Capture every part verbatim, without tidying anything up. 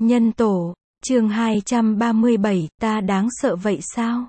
Nhân tổ, chương hai trăm ba mươi bảy, ta đáng sợ vậy sao?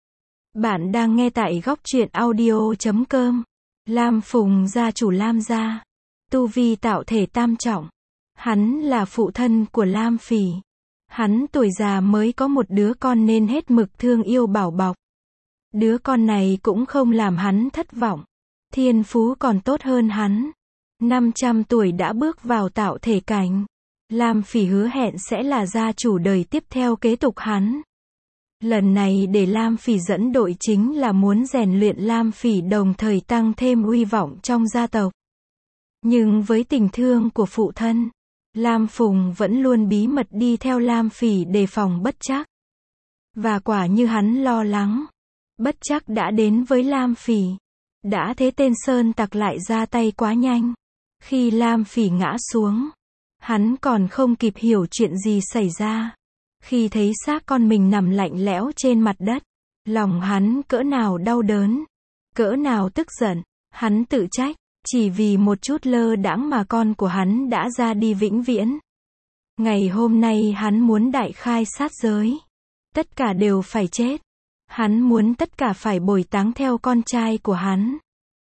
Bạn đang nghe tại góc truyện audio chấm com. Lam Phùng gia chủ Lam gia, tu vi tạo thể tam trọng. Hắn là phụ thân của Lam Phỉ. Hắn tuổi già mới có một đứa con nên hết mực thương yêu bảo bọc. Đứa con này cũng không làm hắn thất vọng. Thiên phú còn tốt hơn hắn. năm trăm tuổi đã bước vào tạo thể cảnh. Lam Phỉ hứa hẹn sẽ là gia chủ đời tiếp theo kế tục hắn. Lần này để Lam Phỉ dẫn đội chính là muốn rèn luyện Lam Phỉ đồng thời tăng thêm uy vọng trong gia tộc. Nhưng với tình thương của phụ thân, Lam Phùng vẫn luôn bí mật đi theo Lam Phỉ đề phòng bất trắc. Và quả như hắn lo lắng, bất trắc đã đến với Lam Phỉ. Đã thế tên sơn tặc lại ra tay quá nhanh. Khi Lam Phỉ ngã xuống, hắn còn không kịp hiểu chuyện gì xảy ra. Khi thấy xác con mình nằm lạnh lẽo trên mặt đất, lòng hắn cỡ nào đau đớn, cỡ nào tức giận, hắn tự trách, chỉ vì một chút lơ đãng mà con của hắn đã ra đi vĩnh viễn. Ngày hôm nay hắn muốn đại khai sát giới. Tất cả đều phải chết. Hắn muốn tất cả phải bồi táng theo con trai của hắn.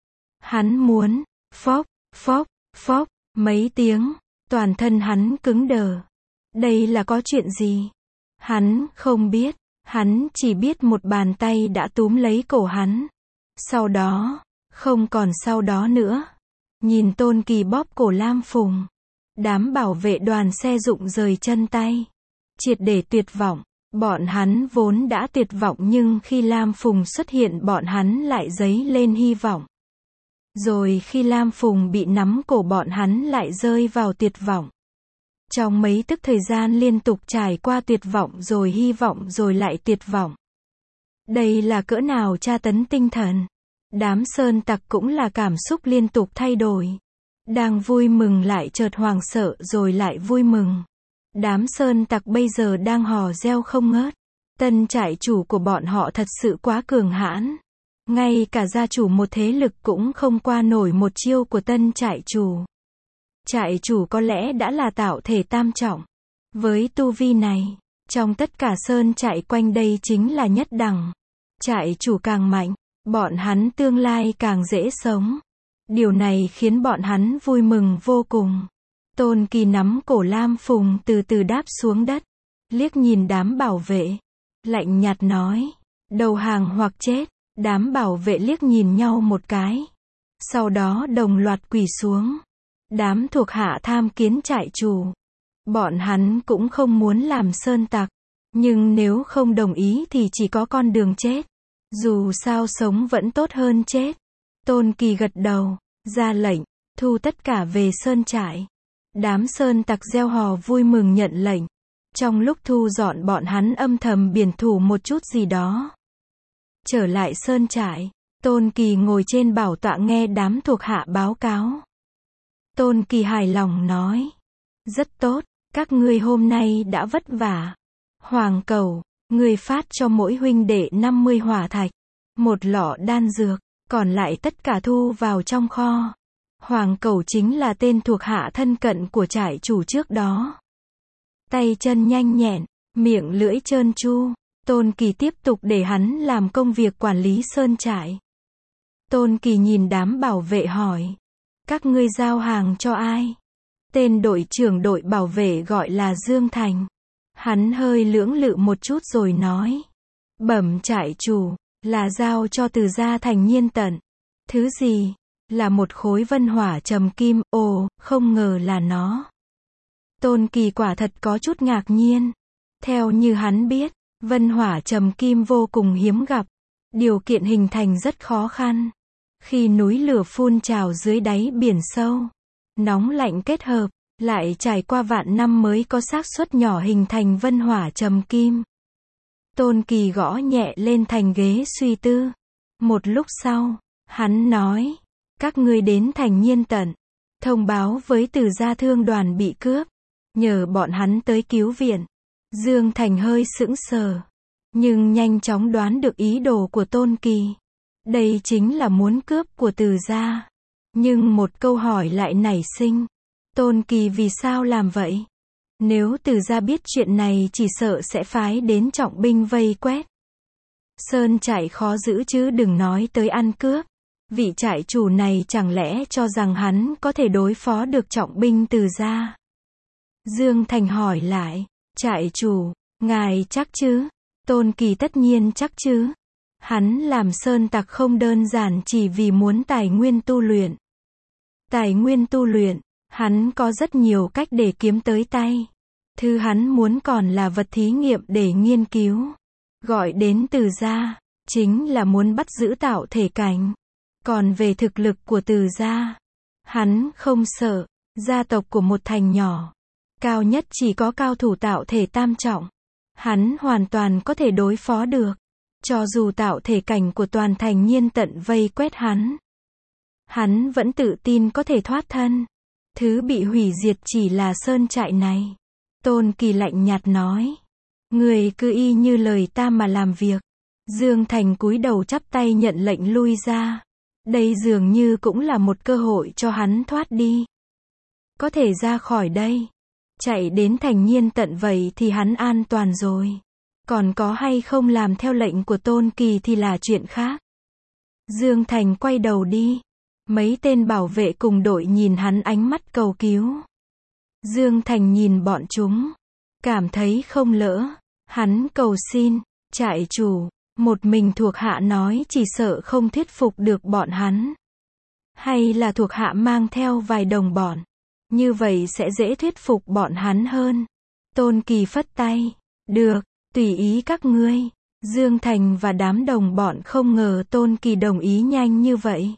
Hắn muốn, phốc, phốc, phốc, mấy tiếng, toàn thân hắn cứng đờ. Đây là có chuyện gì? Hắn không biết, hắn chỉ biết một bàn tay đã túm lấy cổ hắn. Sau đó, không còn sau đó nữa. Nhìn Tôn Kỳ bóp cổ Lam Phùng. Đám bảo vệ đoàn xe rụng rời chân tay. Triệt để tuyệt vọng. Bọn hắn vốn đã tuyệt vọng nhưng khi Lam Phùng xuất hiện bọn hắn lại dấy lên hy vọng. Rồi khi Lam Phùng bị nắm cổ bọn hắn lại rơi vào tuyệt vọng. Trong mấy tức thời gian liên tục trải qua tuyệt vọng rồi hy vọng rồi lại tuyệt vọng. Đây là cỡ nào tra tấn tinh thần. Đám sơn tặc cũng là cảm xúc liên tục thay đổi. Đang vui mừng lại chợt hoảng sợ rồi lại vui mừng. Đám sơn tặc bây giờ đang hò reo không ngớt. Tân trại chủ của bọn họ thật sự quá cường hãn. Ngay cả gia chủ một thế lực cũng không qua nổi một chiêu của tân trại chủ. Trại chủ có lẽ đã là tạo thể tam trọng. Với tu vi này, trong tất cả sơn trại quanh đây chính là nhất đẳng. Trại chủ càng mạnh, bọn hắn tương lai càng dễ sống. Điều này khiến bọn hắn vui mừng vô cùng. Tôn Kỳ nắm cổ Lam Phùng từ từ đáp xuống đất. Liếc nhìn đám bảo vệ. Lạnh nhạt nói. Đầu hàng hoặc chết. Đám bảo vệ liếc nhìn nhau một cái. Sau đó đồng loạt quỳ xuống. Đám thuộc hạ tham kiến trại chủ. Bọn hắn cũng không muốn làm sơn tặc. Nhưng nếu không đồng ý thì chỉ có con đường chết. Dù sao sống vẫn tốt hơn chết. Tôn Kỳ gật đầu, ra lệnh, thu tất cả về sơn trại. Đám sơn tặc reo hò vui mừng nhận lệnh. Trong lúc thu dọn bọn hắn âm thầm biển thủ một chút gì đó. Trở lại sơn trại, Tôn Kỳ ngồi trên bảo tọa nghe đám thuộc hạ báo cáo. Tôn Kỳ hài lòng nói. Rất tốt, các ngươi hôm nay đã vất vả. Hoàng Cẩu, ngươi phát cho mỗi huynh đệ năm mươi hỏa thạch. Một lọ đan dược, còn lại tất cả thu vào trong kho. Hoàng Cẩu chính là tên thuộc hạ thân cận của trại chủ trước đó. Tay chân nhanh nhẹn, miệng lưỡi trơn tru. Tôn Kỳ tiếp tục để hắn làm công việc quản lý sơn trại. Tôn Kỳ nhìn đám bảo vệ hỏi. Các ngươi giao hàng cho ai? Tên đội trưởng đội bảo vệ gọi là Dương Thành. Hắn hơi lưỡng lự một chút rồi nói. Bẩm trại chủ, là giao cho Từ gia Thành Nhiên Tận. Thứ gì? Là một khối vân hỏa trầm kim. Ồ, không ngờ là nó. Tôn Kỳ quả thật có chút ngạc nhiên. Theo như hắn biết, vân hỏa trầm kim vô cùng hiếm gặp. Điều kiện hình thành rất khó khăn. Khi núi lửa phun trào dưới đáy biển sâu, nóng lạnh kết hợp, lại trải qua vạn năm mới có xác suất nhỏ hình thành vân hỏa trầm kim. Tôn Kỳ gõ nhẹ lên thành ghế suy tư. Một lúc sau, hắn nói, các ngươi đến Thành Nhiên Tận, thông báo với Từ gia thương đoàn bị cướp, nhờ bọn hắn tới cứu viện. Dương Thành hơi sững sờ, nhưng nhanh chóng đoán được ý đồ của Tôn Kỳ. Đây chính là muốn cướp của Từ gia. Nhưng một câu hỏi lại nảy sinh. Tôn Kỳ vì sao làm vậy? Nếu Từ gia biết chuyện này chỉ sợ sẽ phái đến trọng binh vây quét. Sơn trại khó giữ chứ đừng nói tới ăn cướp. Vị trại chủ này chẳng lẽ cho rằng hắn có thể đối phó được trọng binh Từ gia? Dương Thành hỏi lại, trại chủ, ngài chắc chứ? Tôn Kỳ tất nhiên chắc chứ. Hắn làm sơn tặc không đơn giản chỉ vì muốn tài nguyên tu luyện. Tài nguyên tu luyện, hắn có rất nhiều cách để kiếm tới tay. Thứ hắn muốn còn là vật thí nghiệm để nghiên cứu. Gọi đến Từ gia, chính là muốn bắt giữ tạo thể cảnh. Còn về thực lực của Từ gia, hắn không sợ. Gia tộc của một thành nhỏ, cao nhất chỉ có cao thủ tạo thể tam trọng. Hắn hoàn toàn có thể đối phó được. Cho dù tạo thể cảnh của toàn thành Nhiên Tận vây quét hắn, hắn vẫn tự tin có thể thoát thân. Thứ bị hủy diệt chỉ là sơn trại này. Tôn Kỳ lạnh nhạt nói. Người cứ y như lời ta mà làm việc. Dương Thành cúi đầu chắp tay nhận lệnh lui ra. Đây dường như cũng là một cơ hội cho hắn thoát đi. Có thể ra khỏi đây. Chạy đến thành Nhiên Tận vậy thì hắn an toàn rồi. Còn có hay không làm theo lệnh của Tôn Kỳ thì là chuyện khác. Dương Thành quay đầu đi. Mấy tên bảo vệ cùng đội nhìn hắn ánh mắt cầu cứu. Dương Thành nhìn bọn chúng. Cảm thấy không lỡ. Hắn cầu xin. Trại chủ. Một mình thuộc hạ nói chỉ sợ không thuyết phục được bọn hắn. Hay là thuộc hạ mang theo vài đồng bọn. Như vậy sẽ dễ thuyết phục bọn hắn hơn. Tôn Kỳ phất tay. Được, tùy ý các ngươi. Dương Thành và đám đồng bọn không ngờ Tôn Kỳ đồng ý nhanh như vậy.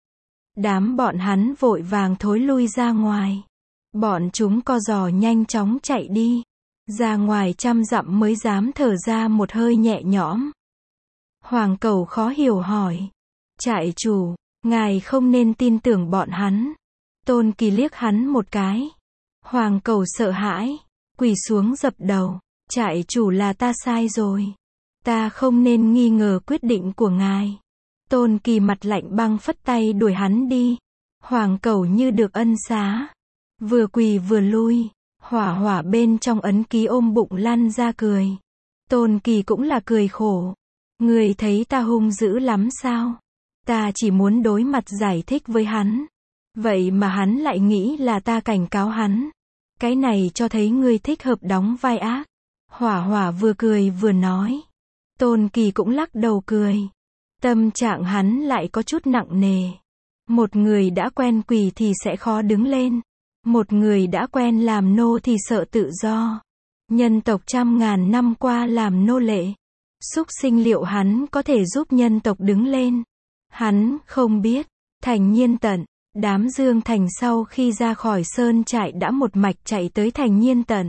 Đám bọn hắn vội vàng thối lui ra ngoài. Bọn chúng co giò nhanh chóng chạy đi. Ra ngoài trăm dặm mới dám thở ra một hơi nhẹ nhõm. Hoàng Cẩu khó hiểu hỏi. Trại chủ, ngài không nên tin tưởng bọn hắn. Tôn Kỳ liếc hắn một cái. Hoàng Cẩu sợ hãi, quỳ xuống dập đầu. Trại chủ là ta sai rồi. Ta không nên nghi ngờ quyết định của ngài. Tôn Kỳ mặt lạnh băng phất tay đuổi hắn đi. Hoàng Cẩu như được ân xá. Vừa quỳ vừa lui. Hỏa hỏa bên trong ấn ký ôm bụng lăn ra cười. Tôn Kỳ cũng là cười khổ. Người thấy ta hung dữ lắm sao? Ta chỉ muốn đối mặt giải thích với hắn. Vậy mà hắn lại nghĩ là ta cảnh cáo hắn. Cái này cho thấy ngươi thích hợp đóng vai ác. Hỏa hỏa vừa cười vừa nói. Tôn Kỳ cũng lắc đầu cười. Tâm trạng hắn lại có chút nặng nề. Một người đã quen quỳ thì sẽ khó đứng lên. Một người đã quen làm nô thì sợ tự do. Nhân tộc trăm ngàn năm qua làm nô lệ. Súc sinh liệu hắn có thể giúp nhân tộc đứng lên. Hắn không biết. Thành Nhiên Tận. Đám Dương Thành sau khi ra khỏi sơn trại đã một mạch chạy tới thành Nhiên Tận.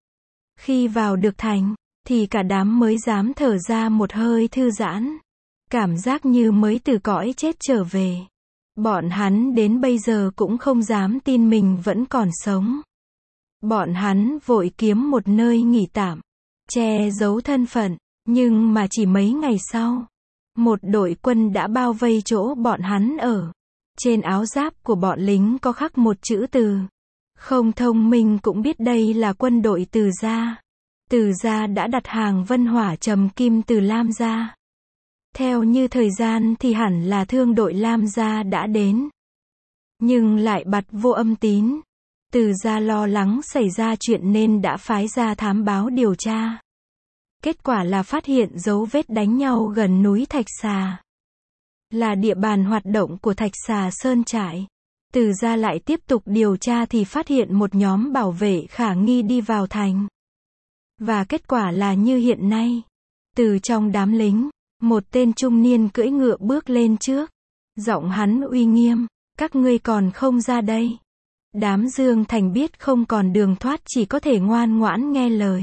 Khi vào được thành, thì cả đám mới dám thở ra một hơi thư giãn. Cảm giác như mới từ cõi chết trở về. Bọn hắn đến bây giờ cũng không dám tin mình vẫn còn sống. Bọn hắn vội kiếm một nơi nghỉ tạm, che giấu thân phận, nhưng mà chỉ mấy ngày sau, một đội quân đã bao vây chỗ bọn hắn ở. Trên áo giáp của bọn lính có khắc một chữ Từ. Không thông minh cũng biết đây là quân đội Từ gia. Từ gia đã đặt hàng Vân Hỏa Trầm Kim từ Lam gia. Theo như thời gian thì hẳn là thương đội Lam gia đã đến. Nhưng lại bặt vô âm tín. Từ gia lo lắng xảy ra chuyện nên đã phái ra thám báo điều tra. Kết quả là phát hiện dấu vết đánh nhau gần núi Thạch Xà. Là địa bàn hoạt động của Thạch Xà Sơn Trại. Từ gia lại tiếp tục điều tra thì phát hiện một nhóm bảo vệ khả nghi đi vào thành. Và kết quả là như hiện nay. Từ trong đám lính, một tên trung niên cưỡi ngựa bước lên trước. Giọng hắn uy nghiêm, các ngươi còn không ra đây. Đám Dương Thành biết không còn đường thoát chỉ có thể ngoan ngoãn nghe lời.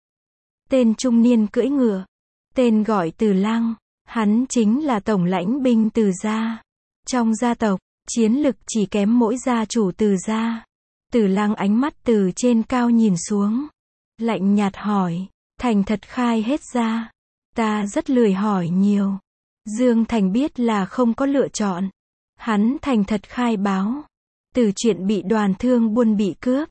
Tên trung niên cưỡi ngựa, tên gọi Từ Lăng, hắn chính là tổng lãnh binh Từ gia. Trong gia tộc, chiến lực chỉ kém mỗi gia chủ Từ gia. Từ Lăng ánh mắt từ trên cao nhìn xuống, lạnh nhạt hỏi, thành thật khai hết ra. Ta rất lười hỏi nhiều. Dương Thành biết là không có lựa chọn. Hắn thành thật khai báo. Từ chuyện bị đoàn thương buôn bị cướp,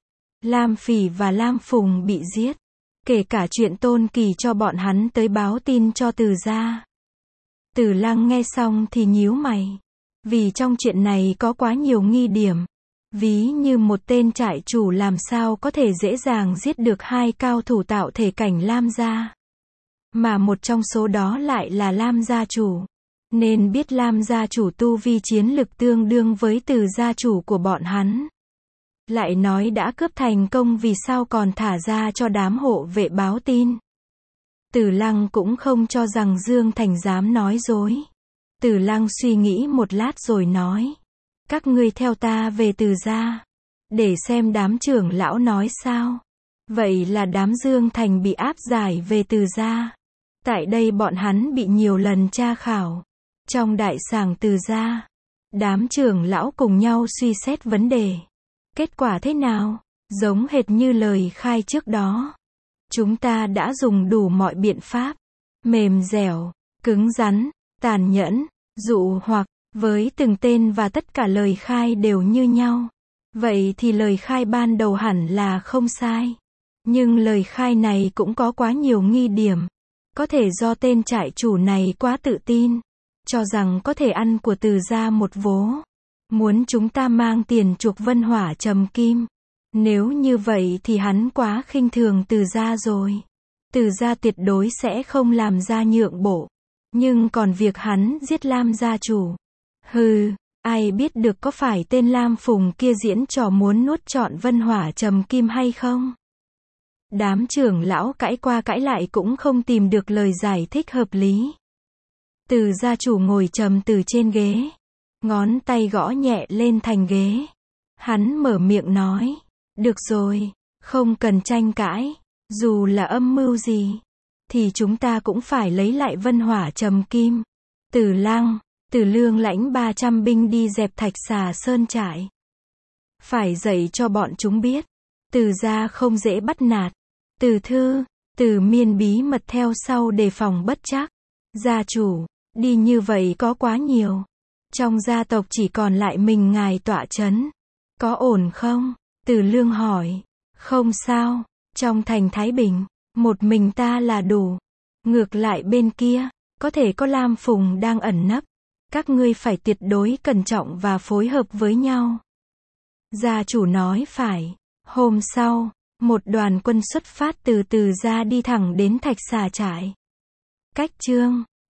Lam Phỉ và Lam Phùng bị giết. Kể cả chuyện Tôn Kỳ cho bọn hắn tới báo tin cho Từ gia. Từ Lăng nghe xong thì nhíu mày. Vì trong chuyện này có quá nhiều nghi điểm. Ví như một tên trại chủ làm sao có thể dễ dàng giết được hai cao thủ tạo thể cảnh Lam gia. Mà một trong số đó lại là Lam gia chủ. Nên biết Lam gia chủ tu vi chiến lực tương đương với Từ gia chủ của bọn hắn. Lại nói đã cướp thành công vì sao còn thả ra cho đám hộ vệ báo tin. Từ Lăng cũng không cho rằng Dương Thành dám nói dối. Từ Lăng suy nghĩ một lát rồi nói. Các ngươi theo ta về Từ gia. Để xem đám trưởng lão nói sao. Vậy là đám Dương Thành bị áp giải về Từ gia. Tại đây bọn hắn bị nhiều lần tra khảo. Trong đại sảnh Từ gia, đám trưởng lão cùng nhau suy xét vấn đề. Kết quả thế nào? Giống hệt như lời khai trước đó. Chúng ta đã dùng đủ mọi biện pháp. Mềm dẻo, cứng rắn, tàn nhẫn, dụ hoặc, với từng tên và tất cả lời khai đều như nhau. Vậy thì lời khai ban đầu hẳn là không sai. Nhưng lời khai này cũng có quá nhiều nghi điểm. Có thể do tên trại chủ này quá tự tin. Cho rằng có thể ăn của Từ gia một vố. Muốn chúng ta mang tiền chuộc Vân Hỏa Trầm Kim. Nếu như vậy thì hắn quá khinh thường Từ gia rồi. Từ gia tuyệt đối sẽ không làm ra nhượng bộ. Nhưng còn việc hắn giết Lam gia chủ. Hừ, ai biết được có phải tên Lam Phùng kia diễn trò muốn nuốt trọn Vân Hỏa Trầm Kim hay không? Đám trưởng lão cãi qua cãi lại cũng không tìm được lời giải thích hợp lý. Từ gia chủ ngồi trầm từ trên ghế. Ngón tay gõ nhẹ lên thành ghế. Hắn mở miệng nói. Được rồi, không cần tranh cãi. Dù là âm mưu gì, thì chúng ta cũng phải lấy lại Vân Hỏa Trầm Kim. Từ Lăng, Từ Lương lãnh ba trăm binh đi dẹp Thạch Xà Sơn trại. Phải dạy cho bọn chúng biết. Từ gia không dễ bắt nạt. Từ Thư, Từ Miên bí mật theo sau đề phòng bất trắc. Gia chủ, đi như vậy có quá nhiều. Trong gia tộc chỉ còn lại mình ngài tọa chấn. Có ổn không? Từ Lương hỏi. Không sao, trong thành Thái Bình, một mình ta là đủ. Ngược lại bên kia, có thể có Lam Phùng đang ẩn nấp. Các ngươi phải tuyệt đối cẩn trọng và phối hợp với nhau. Gia chủ nói phải. Hôm sau, một đoàn quân xuất phát từ Từ gia đi thẳng đến Thạch Xà trại. Cách chương